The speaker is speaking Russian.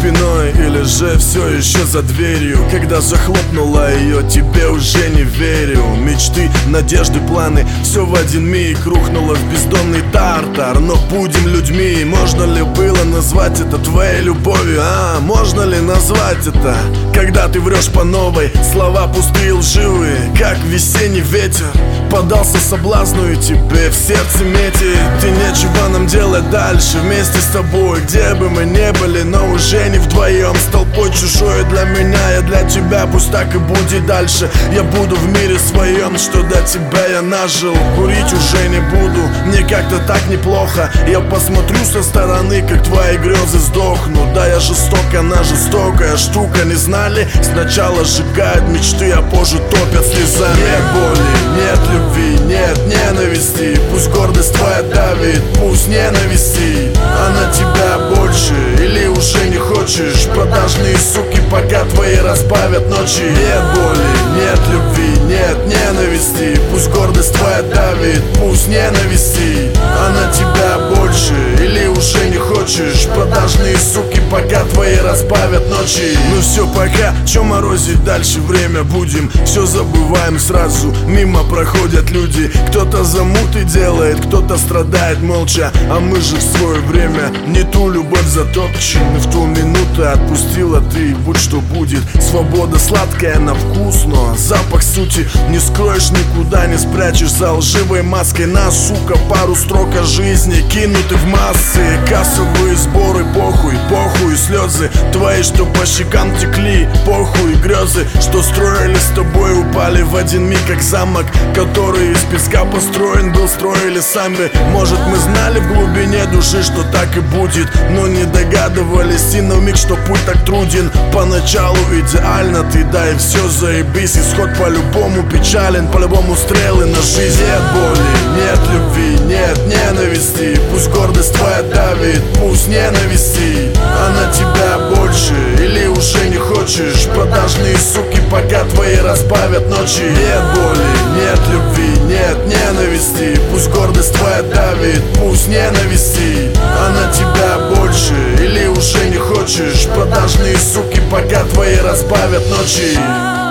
спиной или же все еще за дверью? Когда захлопнула ее, тебе уже не верю. Мечты, надежды, планы, все в один миг рухнуло в бездонный тартар. Но будем людьми, можно ли было назвать это твоей любовью? Можно ли назвать это, когда ты врешь по новой? Слова пустые, лживые, как весенний ветер. Подался соблазну и тебе в сердце метит. И нечего нам делать дальше вместе с тобой, где бы мы не были, но уже не вдвоем. С толпой чужой для меня, я для тебя, пусть так и будет дальше. Я буду в мире своем, что до тебя я нажил. Курить уже не буду, мне как-то так неплохо. Я посмотрю со стороны, как твои грезы сдохнут. Да, я жесток, она жестокая штука, не знали? Сначала сжигают мечты, а позже топят слезами. Нет боли, нет любви, нет ненависти. Пусть гордость твоя давит, пусть ненависти. А на тебя больше или уже не хочешь? Продажные суки пока твои разбавят ночи. Нет боли, нет любви, нет ненависти. Пусть гордость твоя давит, пусть ненависти. А на тебя больше или уже не хочешь? Продажные суки пока твои разбавят ночи. Ну все, пока, чё морозить дальше время будем? Все забываем сразу, мимо проходят люди. Кто-то замуты делает, кто-то страдает молча. А мы же в свое время не ту любовь затопчем. И в ту минуту отпустила ты, будь что будет. Свобода сладкая на вкус, но запах сути не скроешь, никуда не спрячешь. За лживой маской нас, сука, пару строк о жизни кинуты в массы. Кассовые сборы, похуй, похуй, слезы твои, что по щекам текли, похуй, грезы, что строили с тобой, упали в один миг, как замок, который из песка построен был, строили сами. Может, мы знали в глубине души, что так и будет, но не догадывались и на миг, что путь так труден. Поначалу идеально ты, да и все заебись. Исход по-любому печален, по-любому стрелы на жизнь. Нет боли, нет любви, нет ненависти. Пусть гордость твоя давит, пусть ненависти. А на тебя больше или уже не хочешь? Продажные суки пока твои разбавят ночи. Нет боли, нет любви, нет ненависти. Пусть гордость твоя давит, пусть ненависти. А на тебя больше или уже не хочешь? Продажные суки пока твои разбавят ночи.